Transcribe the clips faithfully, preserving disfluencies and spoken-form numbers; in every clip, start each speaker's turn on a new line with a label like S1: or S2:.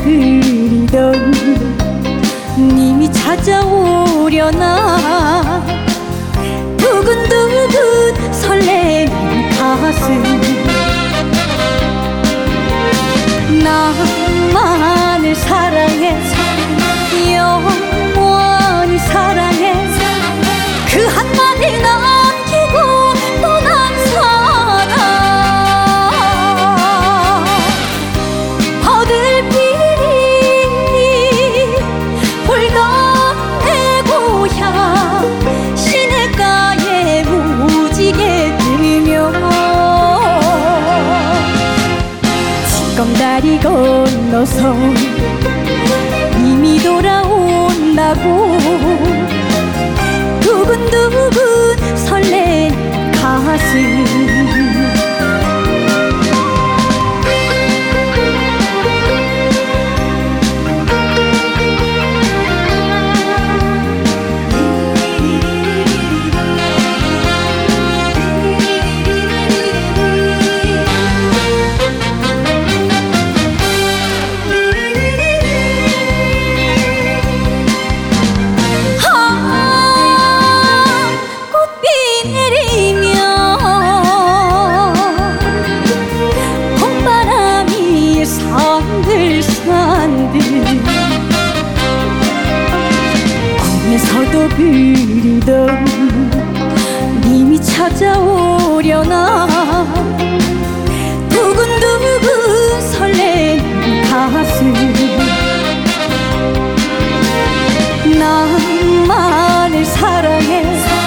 S1: 그리던 님이 찾아오려나. 두근두근 설레는 가슴, 나만을 사랑해, 영원히 사랑해. 그 한마디 남기고 떠난 사람, 어들비리 불던 내 고향 시냇가에 무지개 들며 징검다리 건너서 이미 돌아온다고. 두근두근 설레는 가슴, 꿈에서도 그리던 님이 찾아오려나. 두근두근 설레는 가슴, 나만을 사랑해,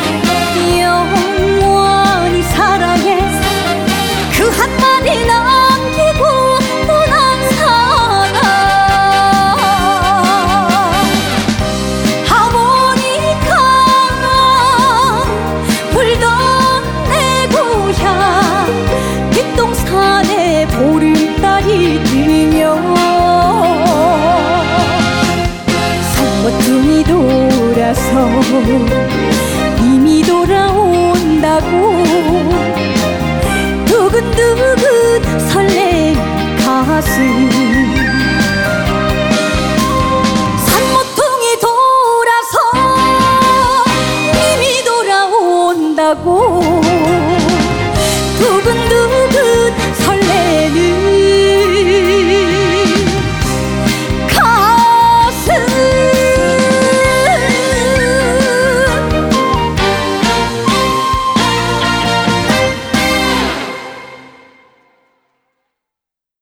S1: 영원히 사랑해. 그 한마디 남기고 떠난 사람, 하모니카 불던 내 고향 뒷동산에 보름달이 뜨며 산모퉁이 돌아서